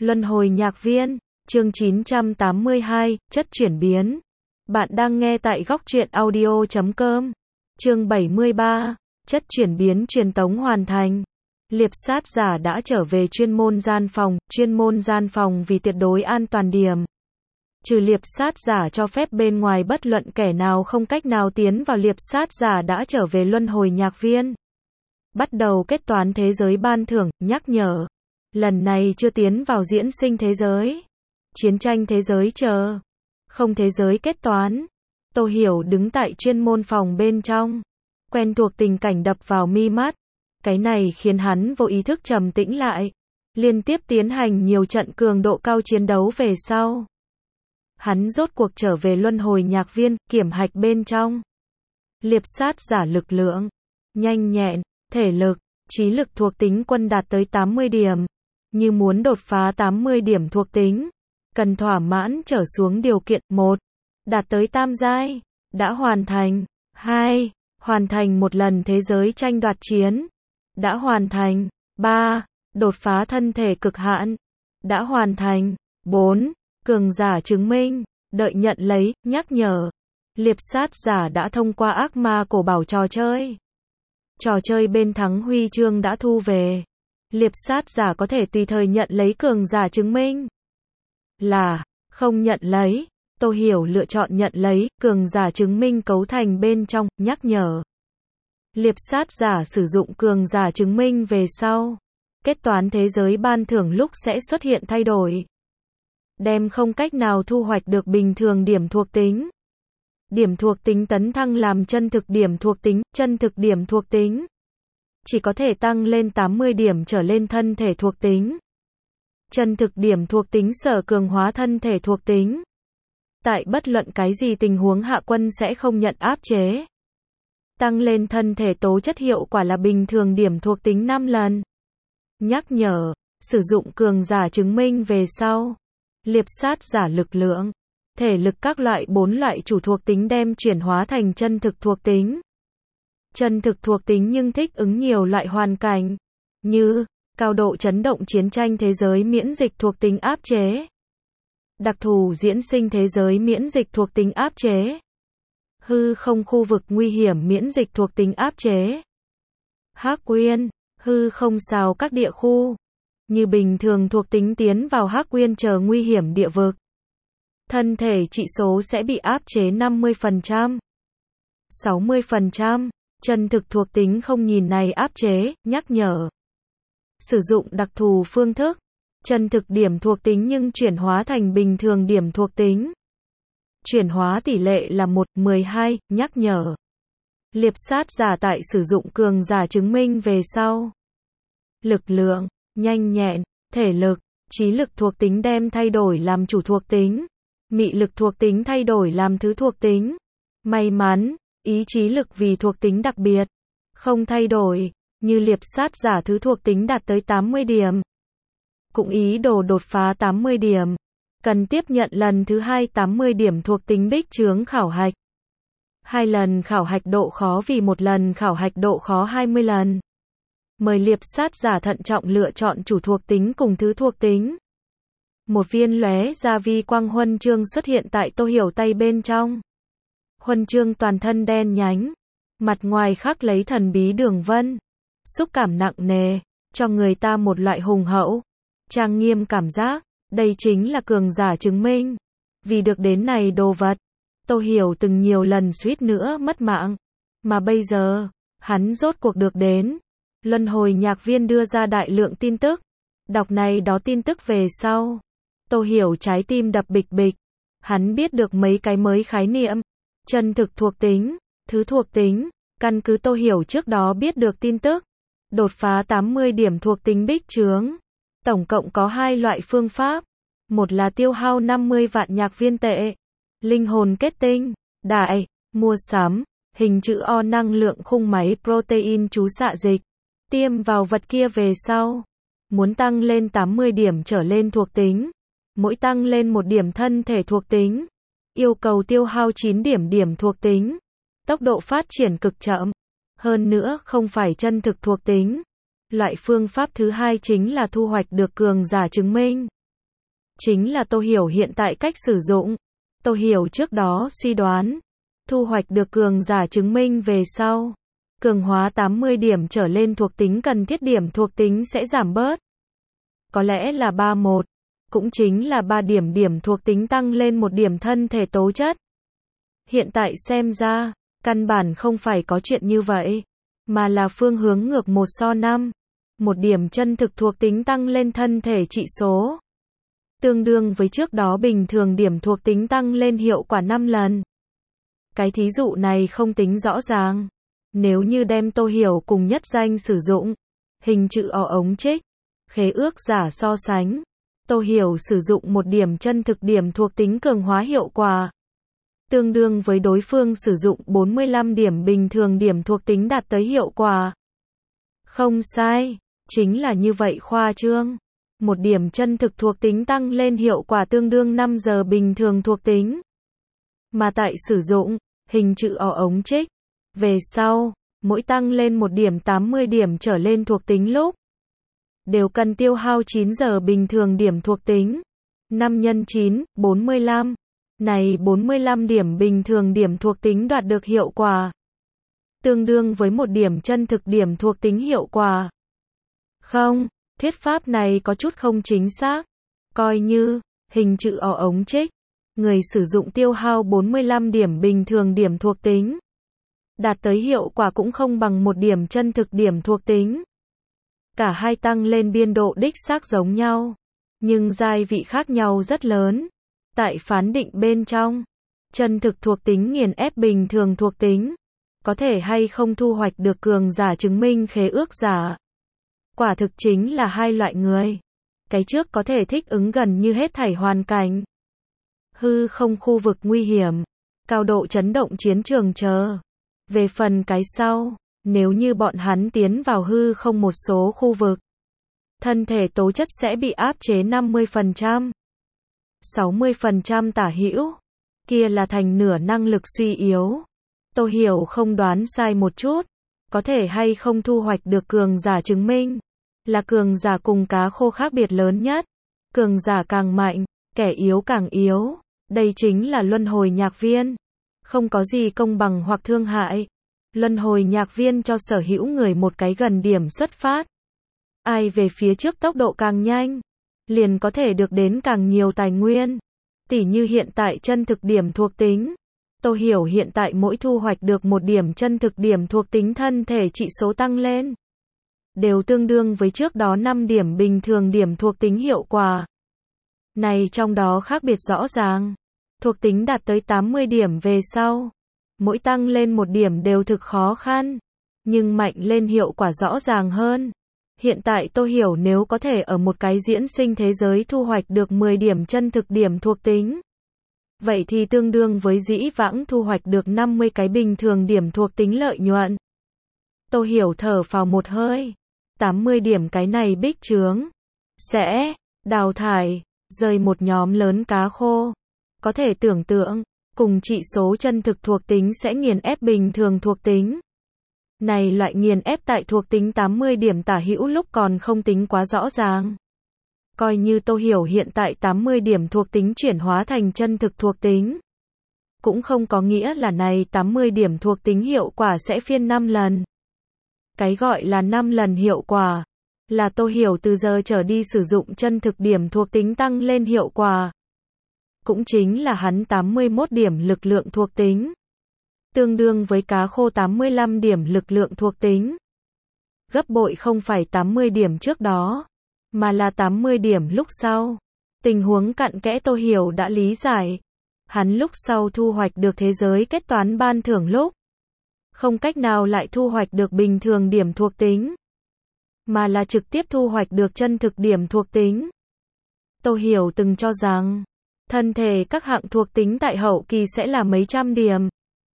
Luân hồi nhạc viên, chương 982, chất chuyển biến. Bạn đang nghe tại góc truyện audio.com. Chương 73, chất chuyển biến truyền tống hoàn thành. Liệp sát giả đã trở về chuyên môn gian phòng vì tuyệt đối an toàn điểm. Trừ liệp sát giả cho phép bên ngoài bất luận kẻ nào không cách nào tiến vào. Liệp sát giả đã trở về luân hồi nhạc viên. Bắt đầu kết toán thế giới ban thưởng, nhắc nhở. Lần này chưa tiến vào diễn sinh thế giới. Chiến tranh thế giới chờ. Không thế giới kết toán. Tô Hiểu đứng tại chuyên môn phòng bên trong. Quen thuộc tình cảnh đập vào mi mắt. Cái này khiến hắn vô ý thức trầm tĩnh lại. Liên tiếp tiến hành nhiều trận cường độ cao chiến đấu về sau. Hắn rốt cuộc trở về luân hồi nhạc viên, kiểm hạch bên trong. Liệp sát giả lực lượng, nhanh nhẹn, thể lực, trí lực thuộc tính quân đạt tới 80 điểm. Như muốn đột phá 80 điểm thuộc tính, cần thỏa mãn trở xuống điều kiện. 1. Đạt tới tam giai, đã hoàn thành. 2. Hoàn thành một lần thế giới tranh đoạt chiến, đã hoàn thành. 3. Đột phá thân thể cực hạn, đã hoàn thành. 4. Cường giả chứng minh, đợi nhận lấy, nhắc nhở. Liệp sát giả đã thông qua ác ma cổ bảo trò chơi. Trò chơi bên thắng huy chương đã thu về. Liệp sát giả có thể tùy thời nhận lấy cường giả chứng minh. Là, không nhận lấy. Tô Hiểu lựa chọn nhận lấy, cường giả chứng minh cấu thành bên trong, nhắc nhở. Liệp sát giả sử dụng cường giả chứng minh về sau. Kết toán thế giới ban thưởng lúc sẽ xuất hiện thay đổi. Đem không cách nào thu hoạch được bình thường điểm thuộc tính. Điểm thuộc tính tấn thăng làm chân thực điểm thuộc tính, chân thực điểm thuộc tính. Chỉ có thể tăng lên 80 điểm trở lên thân thể thuộc tính. Chân thực điểm thuộc tính sở cường hóa thân thể thuộc tính. Tại bất luận cái gì tình huống hạ quân sẽ không nhận áp chế. Tăng lên thân thể tố chất hiệu quả là bình thường điểm thuộc tính 5 lần. Nhắc nhở, sử dụng cường giả chứng minh về sau. Liệp sát giả lực lượng, thể lực các loại 4 loại chủ thuộc tính đem chuyển hóa thành chân thực thuộc tính. Chân thực thuộc tính nhưng thích ứng nhiều loại hoàn cảnh, như cao độ chấn động chiến tranh thế giới miễn dịch thuộc tính áp chế. Đặc thù diễn sinh thế giới miễn dịch thuộc tính áp chế. Hư không khu vực nguy hiểm miễn dịch thuộc tính áp chế. Hắc Uyên, hư không xào các địa khu. Như bình thường thuộc tính tiến vào Hắc Uyên chờ nguy hiểm địa vực. Thân thể trị số sẽ bị áp chế 50%, 60%. Chân thực thuộc tính không nhìn này áp chế, nhắc nhở. Sử dụng đặc thù phương thức. Chân thực điểm thuộc tính nhưng chuyển hóa thành bình thường điểm thuộc tính. Chuyển hóa tỷ lệ là 1:12, nhắc nhở. Liệp sát giả tại sử dụng cường giả chứng minh về sau. Lực lượng, nhanh nhẹn, thể lực, trí lực thuộc tính đem thay đổi làm chủ thuộc tính. Mị lực thuộc tính thay đổi làm thứ thuộc tính. May mắn, ý chí lực vì thuộc tính đặc biệt. Không thay đổi, như liệp sát giả thứ thuộc tính đạt tới 80 điểm. Cũng ý đồ đột phá 80 điểm. Cần tiếp nhận lần thứ 2 80 điểm thuộc tính bích chướng khảo hạch. 2 lần khảo hạch độ khó vì một lần khảo hạch độ khó 20 lần. Mời liệp sát giả thận trọng lựa chọn chủ thuộc tính cùng thứ thuộc tính. Một viên lóe ra vi quang huân chương xuất hiện tại Tô Hiểu tay bên trong. Huân chương toàn thân đen nhánh. Mặt ngoài khắc lấy thần bí đường vân. Xúc cảm nặng nề, cho người ta một loại hùng hậu, trang nghiêm cảm giác. Đây chính là cường giả chứng minh. Vì được đến này đồ vật, Tô Hiểu từng nhiều lần suýt nữa mất mạng. Mà bây giờ, hắn rốt cuộc được đến. Luân hồi nhạc viên đưa ra đại lượng tin tức. Đọc này đó tin tức về sau. Tô Hiểu trái tim đập bịch bịch. Hắn biết được mấy cái mới khái niệm. Chân thực thuộc tính, thứ thuộc tính. Căn cứ Tô Hiểu trước đó biết được tin tức. Đột phá 80 điểm thuộc tính bích chướng. Tổng cộng có 2 loại phương pháp. Một là tiêu hao 50 vạn nhạc viên tệ. Linh hồn kết tinh, đại, mua sắm, hình chữ O năng lượng khung máy protein chú xạ dịch. Tiêm vào vật kia về sau. Muốn tăng lên 80 điểm trở lên thuộc tính. Mỗi tăng lên 1 điểm thân thể thuộc tính. Yêu cầu tiêu hao 9 điểm thuộc tính. Tốc độ phát triển cực chậm. Hơn nữa không phải chân thực thuộc tính. Loại phương pháp thứ hai chính là thu hoạch được cường giả chứng minh. chính là Tô Hiểu hiện tại cách sử dụng. Tô Hiểu trước đó suy đoán, thu hoạch được cường giả chứng minh về sau, cường hóa 80 điểm trở lên thuộc tính cần thiết điểm thuộc tính sẽ giảm bớt. Có lẽ là 31, cũng chính là 3 điểm điểm thuộc tính tăng lên 1 điểm thân thể tố chất. Hiện tại xem ra, căn bản không phải có chuyện như vậy, mà là phương hướng ngược 1:5. 1 điểm chân thực thuộc tính tăng lên thân thể trị số, tương đương với trước đó bình thường điểm thuộc tính tăng lên hiệu quả 5 lần. Cái thí dụ này không tính rõ ràng. Nếu như đem Tô Hiểu cùng nhất danh sử dụng hình chữ O ống trích, khế ước giả so sánh, Tô Hiểu sử dụng 1 điểm chân thực điểm thuộc tính cường hóa hiệu quả, tương đương với đối phương sử dụng 45 điểm bình thường điểm thuộc tính đạt tới hiệu quả. Không sai, chính là như vậy khoa trương. 1 điểm chân thực thuộc tính tăng lên hiệu quả tương đương 5 giờ bình thường thuộc tính. Mà tại sử dụng hình chữ O ống trích về sau, mỗi tăng lên 1 điểm 80 điểm trở lên thuộc tính lúc, đều cần tiêu hao 9 giờ bình thường điểm thuộc tính. 5 x 9, 45. Này 45 điểm bình thường điểm thuộc tính đoạt được hiệu quả, tương đương với 1 điểm chân thực điểm thuộc tính hiệu quả. Không, thuyết pháp này có chút không chính xác. Coi như hình chữ O ống trích, người sử dụng tiêu hao 45 điểm bình thường điểm thuộc tính, đạt tới hiệu quả cũng không bằng 1 điểm chân thực điểm thuộc tính. Cả hai tăng lên biên độ đích xác giống nhau, nhưng giai vị khác nhau rất lớn. Tại phán định bên trong, chân thực thuộc tính nghiền ép bình thường thuộc tính, có thể hay không thu hoạch được cường giả chứng minh khế ước giả. Quả thực chính là hai loại người. Cái trước có thể thích ứng gần như hết thảy hoàn cảnh, hư không khu vực nguy hiểm, cao độ chấn động chiến trường chờ. Về phần cái sau, nếu như bọn hắn tiến vào hư không một số khu vực, thân thể tố chất sẽ bị áp chế 50%, 60% tả hữu, kia là thành nửa năng lực suy yếu. Tô Hiểu không đoán sai một chút, có thể hay không thu hoạch được cường giả chứng minh, là cường giả cùng cá khô khác biệt lớn nhất. Cường giả càng mạnh, kẻ yếu càng yếu, đây chính là luân hồi nhạc viên. Không có gì công bằng hoặc thương hại. Luân hồi nhạc viên cho sở hữu người một cái gần điểm xuất phát. Ai về phía trước tốc độ càng nhanh, liền có thể được đến càng nhiều tài nguyên. Tỉ như hiện tại chân thực điểm thuộc tính. Tô Hiểu hiện tại mỗi thu hoạch được 1 điểm chân thực điểm thuộc tính thân thể trị số tăng lên, đều tương đương với trước đó 5 điểm bình thường điểm thuộc tính hiệu quả. Này trong đó khác biệt rõ ràng. Thuộc tính đạt tới 80 điểm về sau, mỗi tăng lên 1 điểm đều thực khó khăn, nhưng mạnh lên hiệu quả rõ ràng hơn. Hiện tại Tô Hiểu nếu có thể ở một cái diễn sinh thế giới thu hoạch được 10 điểm chân thực điểm thuộc tính, vậy thì tương đương với dĩ vãng thu hoạch được 50 cái bình thường điểm thuộc tính lợi nhuận. Tô Hiểu thở phào một hơi. 80 điểm cái này bích chướng sẽ đào thải, rời một nhóm lớn cá khô. Có thể tưởng tượng, cùng trị số chân thực thuộc tính sẽ nghiền ép bình thường thuộc tính. Này loại nghiền ép tại thuộc tính 80 điểm tả hữu lúc còn không tính quá rõ ràng. Coi như Tô Hiểu hiện tại 80 điểm thuộc tính chuyển hóa thành chân thực thuộc tính, cũng không có nghĩa là này 80 điểm thuộc tính hiệu quả sẽ phiên 5 lần. Cái gọi là 5 lần hiệu quả, là Tô Hiểu từ giờ trở đi sử dụng chân thực điểm thuộc tính tăng lên hiệu quả. Cũng chính là hắn 81 điểm lực lượng thuộc tính, tương đương với cá khô 85 điểm lực lượng thuộc tính. Gấp bội không phải 80 điểm trước đó, mà là 80 điểm lúc sau. Tình huống cặn kẽ Tô Hiểu đã lý giải. Hắn lúc sau thu hoạch được thế giới kết toán ban thưởng lúc, không cách nào lại thu hoạch được bình thường điểm thuộc tính, mà là trực tiếp thu hoạch được chân thực điểm thuộc tính. Tô Hiểu từng cho rằng, thân thể các hạng thuộc tính tại hậu kỳ sẽ là mấy trăm điểm.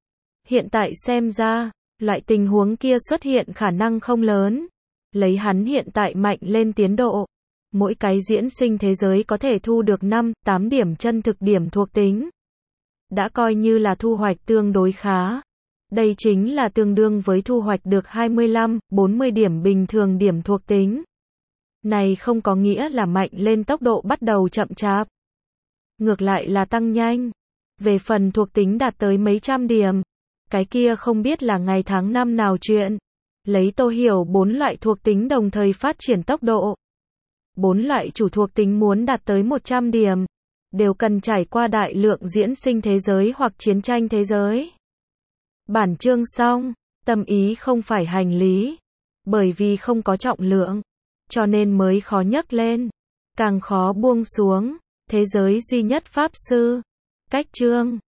Hiện tại xem ra, loại tình huống kia xuất hiện khả năng không lớn. Lấy hắn hiện tại mạnh lên tiến độ, mỗi cái diễn sinh thế giới có thể thu được 5, 8 điểm chân thực điểm thuộc tính. Đã coi như là thu hoạch tương đối khá. Đây chính là tương đương với thu hoạch được 25, 40 điểm bình thường điểm thuộc tính. Này không có nghĩa là mạnh lên tốc độ bắt đầu chậm chạp. Ngược lại là tăng nhanh. Về phần thuộc tính đạt tới mấy trăm điểm, cái kia không biết là ngày tháng năm nào chuyện. Lấy Tô Hiểu 4 loại thuộc tính đồng thời phát triển tốc độ. 4 loại chủ thuộc tính muốn đạt tới 100 điểm, đều cần trải qua đại lượng diễn sinh thế giới hoặc chiến tranh thế giới. Bản chương xong, tâm ý không phải hành lý, bởi vì không có trọng lượng, cho nên mới khó nhấc lên, càng khó buông xuống. Thế giới duy nhất pháp sư. Cách chương